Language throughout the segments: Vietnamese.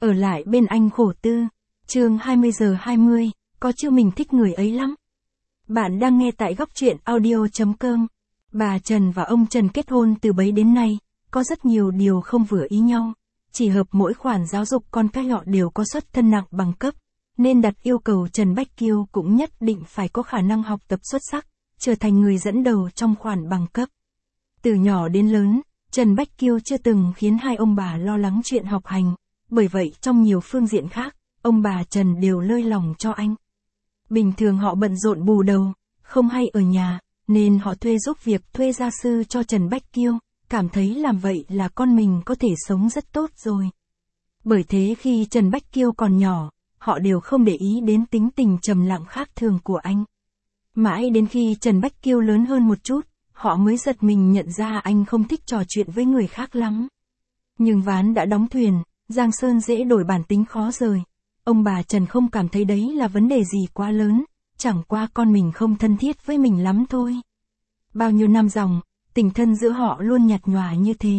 ở lại bên anh khổ tư. Chương 20:20, có chưa mình thích người ấy lắm. Bạn đang nghe tại góc truyện audio.com. Bà Trần và ông Trần kết hôn từ bấy đến nay, có rất nhiều điều không vừa ý nhau. Chỉ hợp mỗi khoản giáo dục con cái họ đều có xuất thân nặng bằng cấp, nên đặt yêu cầu Trần Bách Kiêu cũng nhất định phải có khả năng học tập xuất sắc, trở thành người dẫn đầu trong khoản bằng cấp. Từ nhỏ đến lớn, Trần Bách Kiêu chưa từng khiến hai ông bà lo lắng chuyện học hành, bởi vậy trong nhiều phương diện khác, ông bà Trần đều lơi lòng cho anh. Bình thường họ bận rộn bù đầu, không hay ở nhà, nên họ thuê giúp việc thuê gia sư cho Trần Bách Kiêu, cảm thấy làm vậy là con mình có thể sống rất tốt rồi. Bởi thế khi Trần Bách Kiêu còn nhỏ, họ đều không để ý đến tính tình trầm lặng khác thường của anh. Mãi đến khi Trần Bách Kiêu lớn hơn một chút, họ mới giật mình nhận ra anh không thích trò chuyện với người khác lắm. Nhưng ván đã đóng thuyền, giang sơn dễ đổi bản tính khó rời. Ông bà Trần không cảm thấy đấy là vấn đề gì quá lớn, chẳng qua con mình không thân thiết với mình lắm thôi. Bao nhiêu năm dòng, tình thân giữa họ luôn nhạt nhòa như thế.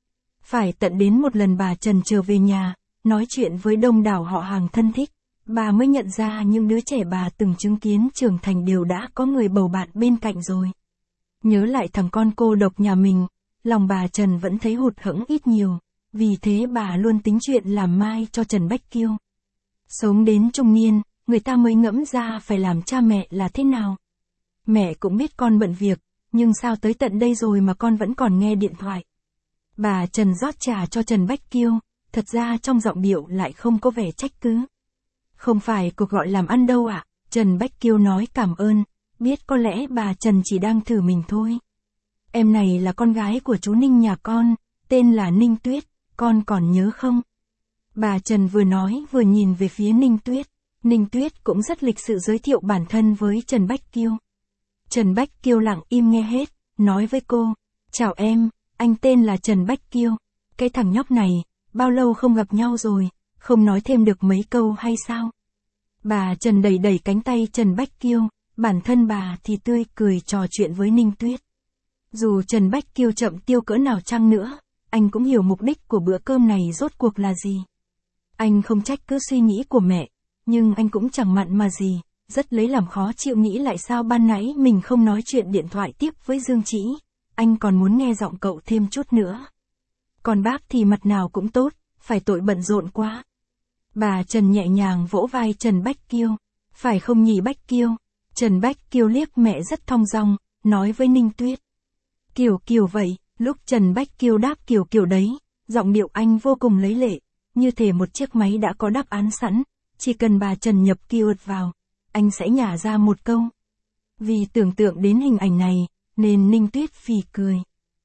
Phải tận đến một lần bà Trần trở về nhà, nói chuyện với đông đảo họ hàng thân thích, bà mới nhận ra những đứa trẻ bà từng chứng kiến trưởng thành đều đã có người bầu bạn bên cạnh rồi. Nhớ lại thằng con cô độc nhà mình, lòng bà Trần vẫn thấy hụt hẫng ít nhiều, vì thế bà luôn tính chuyện làm mai cho Trần Bách Kiêu. Sống đến trung niên, người ta mới ngẫm ra phải làm cha mẹ là thế nào. Mẹ cũng biết con bận việc, nhưng sao tới tận đây rồi mà con vẫn còn nghe điện thoại. Bà Trần rót trà cho Trần Bách Kiêu, thật ra trong giọng điệu lại không có vẻ trách cứ. Không phải cuộc gọi làm ăn đâu ạ, Trần Bách Kiêu nói cảm ơn, biết có lẽ bà Trần chỉ đang thử mình thôi. Em này là con gái của chú Ninh nhà con, tên là Ninh Tuyết, con còn nhớ không? Bà Trần vừa nói vừa nhìn về phía Ninh Tuyết. Ninh Tuyết cũng rất lịch sự giới thiệu bản thân với Trần Bách Kiêu. Trần Bách Kiêu lặng im nghe hết, nói với cô, chào em, anh tên là Trần Bách Kiêu. Cái thằng nhóc này, bao lâu không gặp nhau rồi, không nói thêm được mấy câu hay sao? Bà Trần đẩy đẩy cánh tay Trần Bách Kiêu, bản thân bà thì tươi cười trò chuyện với Ninh Tuyết. Dù Trần Bách Kiêu chậm tiêu cỡ nào chăng nữa, anh cũng hiểu mục đích của bữa cơm này rốt cuộc là gì. Anh không trách cứ suy nghĩ của mẹ, nhưng anh cũng chẳng mặn mà gì, rất lấy làm khó chịu nghĩ lại sao ban nãy mình không nói chuyện điện thoại tiếp với Dương Trĩ, anh còn muốn nghe giọng cậu thêm chút nữa. Còn bác thì mặt nào cũng tốt, phải tội bận rộn quá. Bà Trần nhẹ nhàng vỗ vai Trần Bách Kiêu, phải không nhỉ Bách Kiêu? Trần Bách Kiêu liếc mẹ rất thong dong, nói với Ninh Tuyết. Kiểu vậy, lúc Trần Bách Kiêu đáp kiểu đấy, giọng điệu anh vô cùng lấy lệ, như thể một chiếc máy đã có đáp án sẵn, chỉ cần bà Trần nhập keyword vào, anh sẽ nhả ra một câu. Vì tưởng tượng đến hình ảnh này, nên Ninh Tuyết phì cười.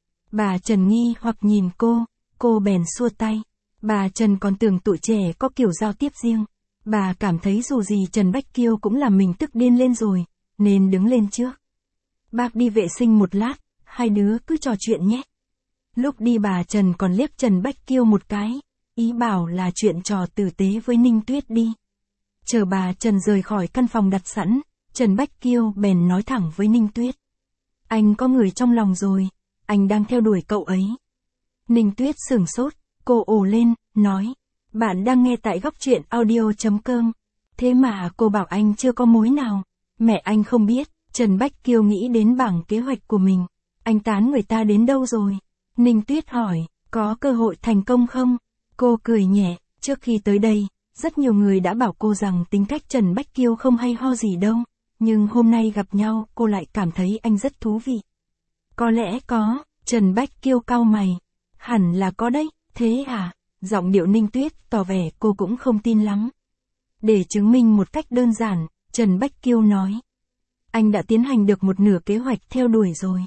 Bà Trần nghi hoặc nhìn cô bèn xua tay. Bà Trần còn tưởng tụi trẻ có kiểu giao tiếp riêng. Bà cảm thấy dù gì Trần Bách Kiêu cũng làm mình tức điên lên rồi, nên đứng lên trước. Bác đi vệ sinh một lát, hai đứa cứ trò chuyện nhé. Lúc đi bà Trần còn liếc Trần Bách Kiêu một cái, ý bảo là chuyện trò tử tế với Ninh Tuyết đi. Chờ bà Trần rời khỏi căn phòng đặt sẵn, Trần Bách Kiêu bèn nói thẳng với Ninh Tuyết. Anh có người trong lòng rồi, anh đang theo đuổi cậu ấy. Ninh Tuyết sửng sốt, cô ồ lên, nói. Bạn đang nghe tại góc truyện audio.com. Thế mà cô bảo anh chưa có mối nào. Mẹ anh không biết, Trần Bách Kiêu nghĩ đến bảng kế hoạch của mình. Anh tán người ta đến đâu rồi? Ninh Tuyết hỏi, có cơ hội thành công không? Cô cười nhẹ, trước khi tới đây, rất nhiều người đã bảo cô rằng tính cách Trần Bách Kiêu không hay ho gì đâu. Nhưng hôm nay gặp nhau, cô lại cảm thấy anh rất thú vị. Có lẽ có, Trần Bách Kiêu cau mày. Hẳn là có đấy, thế à? Giọng điệu Ninh Tuyết tỏ vẻ cô cũng không tin lắm. Để chứng minh một cách đơn giản, Trần Bách Kiêu nói. Anh đã tiến hành được một nửa kế hoạch theo đuổi rồi.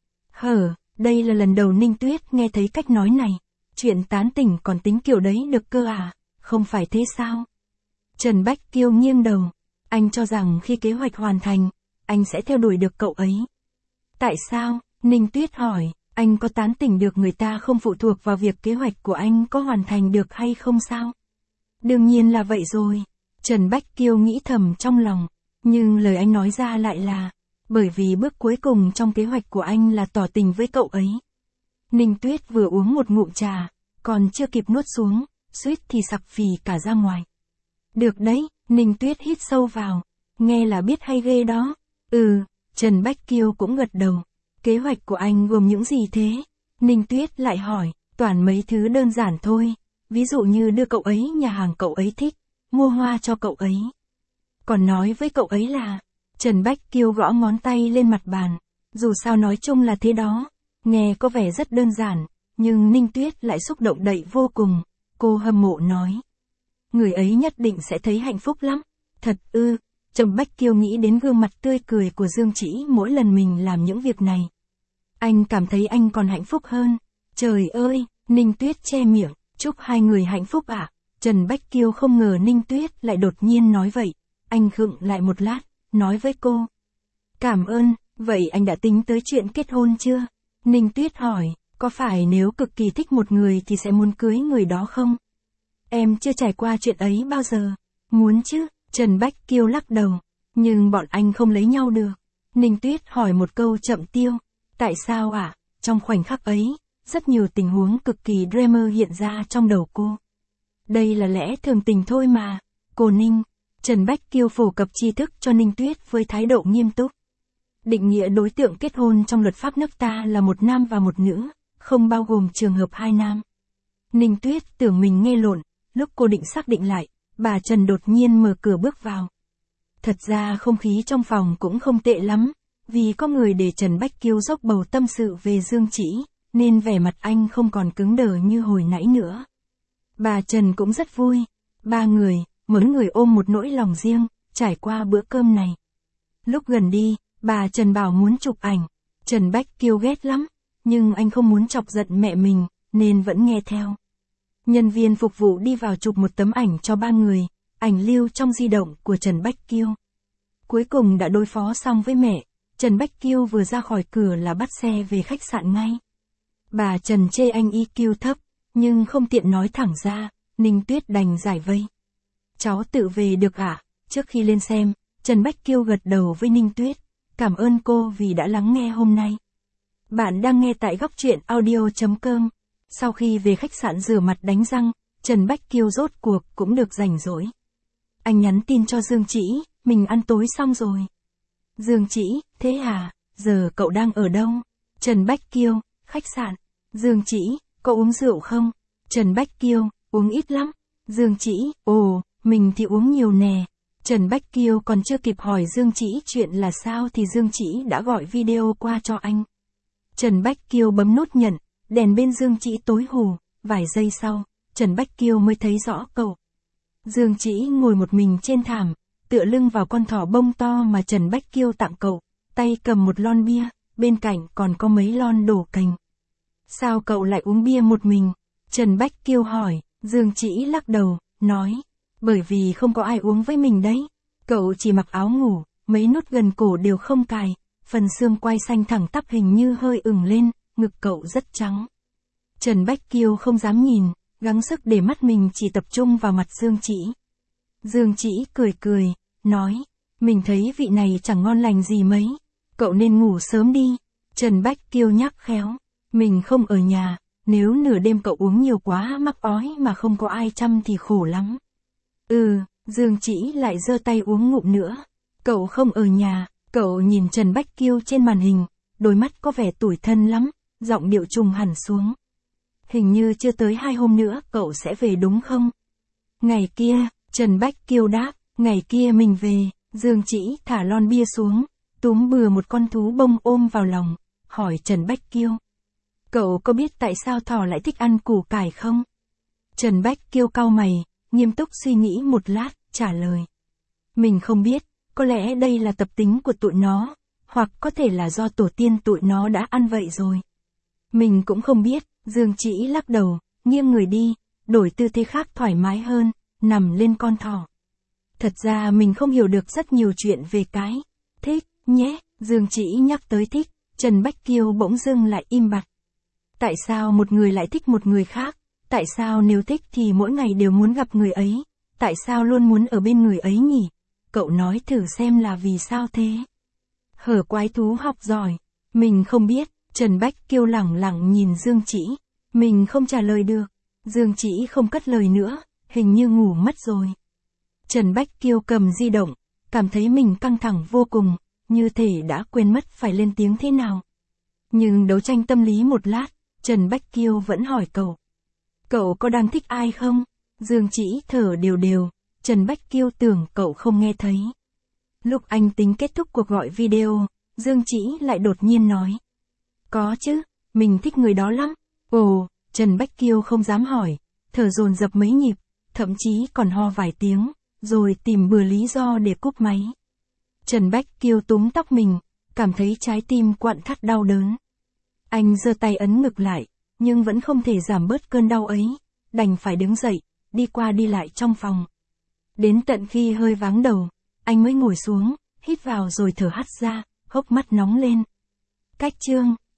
Đây là lần đầu Ninh Tuyết nghe thấy cách nói này. Chuyện tán tỉnh còn tính kiểu đấy được cơ à? Không phải thế sao? Trần Bách Kiêu nghiêng đầu. Anh cho rằng khi kế hoạch hoàn thành, anh sẽ theo đuổi được cậu ấy. Tại sao? Ninh Tuyết hỏi. Anh có tán tỉnh được người ta không phụ thuộc vào việc kế hoạch của anh có hoàn thành được hay không sao? Đương nhiên là vậy rồi. Trần Bách Kiêu nghĩ thầm trong lòng. Nhưng lời anh nói ra lại là, bởi vì bước cuối cùng trong kế hoạch của anh là tỏ tình với cậu ấy. Ninh Tuyết vừa uống một ngụm trà, còn chưa kịp nuốt xuống, suýt thì sặc phì cả ra ngoài. Được đấy, Ninh Tuyết hít sâu vào, nghe là biết hay ghê đó. Trần Bách Kiêu cũng gật đầu. Kế hoạch của anh gồm những gì thế? Ninh Tuyết lại hỏi, toàn mấy thứ đơn giản thôi, ví dụ như đưa cậu ấy nhà hàng cậu ấy thích, mua hoa cho cậu ấy. Còn nói với cậu ấy là, Trần Bách Kiêu gõ ngón tay lên mặt bàn, dù sao nói chung là thế đó, nghe có vẻ rất đơn giản, nhưng Ninh Tuyết lại xúc động đậy vô cùng, cô hâm mộ nói. Người ấy nhất định sẽ thấy hạnh phúc lắm. Thật ư? Trần Bách Kiêu nghĩ đến gương mặt tươi cười của Dương Chỉ mỗi lần mình làm những việc này. Anh cảm thấy anh còn hạnh phúc hơn. Trời ơi, Ninh Tuyết che miệng, chúc hai người hạnh phúc ạ. Trần Bách Kiêu không ngờ Ninh Tuyết lại đột nhiên nói vậy. Anh khựng lại một lát, nói với cô. Cảm ơn, vậy anh đã tính tới chuyện kết hôn chưa? Ninh Tuyết hỏi, có phải nếu cực kỳ thích một người thì sẽ muốn cưới người đó không? Em chưa trải qua chuyện ấy bao giờ. Muốn chứ? Trần Bách Kiêu lắc đầu. Nhưng bọn anh không lấy nhau được. Ninh Tuyết hỏi một câu chậm tiêu. Tại sao ạ? Trong khoảnh khắc ấy, rất nhiều tình huống cực kỳ drama hiện ra trong đầu cô. Đây là lẽ thường tình thôi mà. Cô Ninh. Trần Bách Kiêu phổ cập tri thức cho Ninh Tuyết với thái độ nghiêm túc. Định nghĩa đối tượng kết hôn trong luật pháp nước ta là một nam và một nữ, không bao gồm trường hợp hai nam. Ninh Tuyết tưởng mình nghe lộn, lúc cô định xác định lại, bà Trần đột nhiên mở cửa bước vào. Thật ra không khí trong phòng cũng không tệ lắm, vì có người để Trần Bách Kiêu dốc bầu tâm sự về Dương Chỉ, nên vẻ mặt anh không còn cứng đờ như hồi nãy nữa. Bà Trần cũng rất vui, ba người, mỗi người ôm một nỗi lòng riêng, trải qua bữa cơm này. Lúc gần đi, bà Trần bảo muốn chụp ảnh, Trần Bách Kiêu ghét lắm, nhưng anh không muốn chọc giận mẹ mình, nên vẫn nghe theo. Nhân viên phục vụ đi vào chụp một tấm ảnh cho ba người, ảnh lưu trong di động của Trần Bách Kiêu. Cuối cùng đã đối phó xong với mẹ, Trần Bách Kiêu vừa ra khỏi cửa là bắt xe về khách sạn ngay. Bà Trần chê anh EQ thấp, nhưng không tiện nói thẳng ra, Ninh Tuyết đành giải vây. Cháu tự về được ạ? Trước khi lên xem, Trần Bách Kiêu gật đầu với Ninh Tuyết, cảm ơn cô vì đã lắng nghe hôm nay. Bạn đang nghe tại Góc Truyện Audio.com. Sau khi về khách sạn rửa mặt đánh răng, Trần Bách Kiêu rốt cuộc cũng được rảnh rỗi. Anh nhắn tin cho Dương Chỉ, mình ăn tối xong rồi. Dương Chỉ, thế à, giờ cậu đang ở đâu? Trần Bách Kiêu, khách sạn. Dương Chỉ, cậu uống rượu không? Trần Bách Kiêu, uống ít lắm. Dương Chỉ, ồ, mình thì uống nhiều nè. Trần Bách Kiêu còn chưa kịp hỏi Dương Chỉ chuyện là sao thì Dương Chỉ đã gọi video qua cho anh. Trần Bách Kiêu bấm nút nhận, đèn bên Dương Chỉ tối hù, vài giây sau, Trần Bách Kiêu mới thấy rõ cậu. Dương Chỉ ngồi một mình trên thảm, tựa lưng vào con thỏ bông to mà Trần Bách Kiêu tặng cậu, tay cầm một lon bia, bên cạnh còn có mấy lon đổ cành. Sao cậu lại uống bia một mình? Trần Bách Kiêu hỏi, Dương Chỉ lắc đầu, nói, bởi vì không có ai uống với mình đấy. Cậu chỉ mặc áo ngủ, mấy nút gần cổ đều không cài, phần xương quai xanh thẳng tắp hình như hơi ửng lên, ngực cậu rất trắng. Trần Bách Kiêu không dám nhìn, gắng sức để mắt mình chỉ tập trung vào mặt Dương Chỉ. Dương Chỉ cười cười, nói, mình thấy vị này chẳng ngon lành gì mấy, cậu nên ngủ sớm đi. Trần Bách Kiêu nhắc khéo, mình không ở nhà, nếu nửa đêm cậu uống nhiều quá mắc ói mà không có ai chăm thì khổ lắm. Dương Chỉ lại giơ tay uống ngụm nữa. Cậu không ở nhà, cậu nhìn Trần Bách Kiêu trên màn hình, đôi mắt có vẻ tủi thân lắm, giọng điệu trùng hẳn xuống. Hình như chưa tới 2 hôm nữa cậu sẽ về đúng không? Ngày kia, Trần Bách Kiêu đáp, ngày kia mình về. Dương Chỉ thả lon bia xuống, túm bừa một con thú bông ôm vào lòng, hỏi Trần Bách Kiêu. Cậu có biết tại sao thỏ lại thích ăn củ cải không? Trần Bách Kiêu cau mày, nghiêm túc suy nghĩ một lát, trả lời. Mình không biết, có lẽ đây là tập tính của tụi nó, hoặc có thể là do tổ tiên tụi nó đã ăn vậy rồi. Mình cũng không biết. Dương Chỉ lắc đầu, nghiêng người đi, đổi tư thế khác thoải mái hơn, nằm lên con thỏ. Thật ra mình không hiểu được rất nhiều chuyện về cái thích nhé. Dương Chỉ nhắc tới thích, Trần Bách Kiêu bỗng dưng lại im bặt. Tại sao một người lại thích một người khác? Tại sao nếu thích thì mỗi ngày đều muốn gặp người ấy? Tại sao luôn muốn ở bên người ấy nhỉ? Cậu nói thử xem là vì sao thế? Hở quái thú học giỏi. Mình không biết. Trần Bách Kiêu lẳng lặng nhìn Dương Chỉ. Mình không trả lời được. Dương Chỉ không cất lời nữa, hình như ngủ mất rồi. Trần Bách Kiêu cầm di động, cảm thấy mình căng thẳng vô cùng, như thể đã quên mất phải lên tiếng thế nào. Nhưng đấu tranh tâm lý một lát, Trần Bách Kiêu vẫn hỏi cậu. Cậu có đang thích ai không? Dương Chỉ thở đều đều, Trần Bách Kiêu tưởng cậu không nghe thấy. Lúc anh tính kết thúc cuộc gọi video, Dương Chỉ lại đột nhiên nói. Có chứ, mình thích người đó lắm. Ồ, Trần Bách Kiêu không dám hỏi, thở dồn dập mấy nhịp, thậm chí còn ho vài tiếng, rồi tìm bừa lý do để cúp máy. Trần Bách Kiêu túm tóc mình, cảm thấy trái tim quặn thắt đau đớn. Anh giơ tay ấn ngực lại, nhưng vẫn không thể giảm bớt cơn đau ấy, đành phải đứng dậy, đi qua đi lại trong phòng. Đến tận khi hơi váng đầu, anh mới ngồi xuống, hít vào rồi thở hắt ra, hốc mắt nóng lên. Cách chương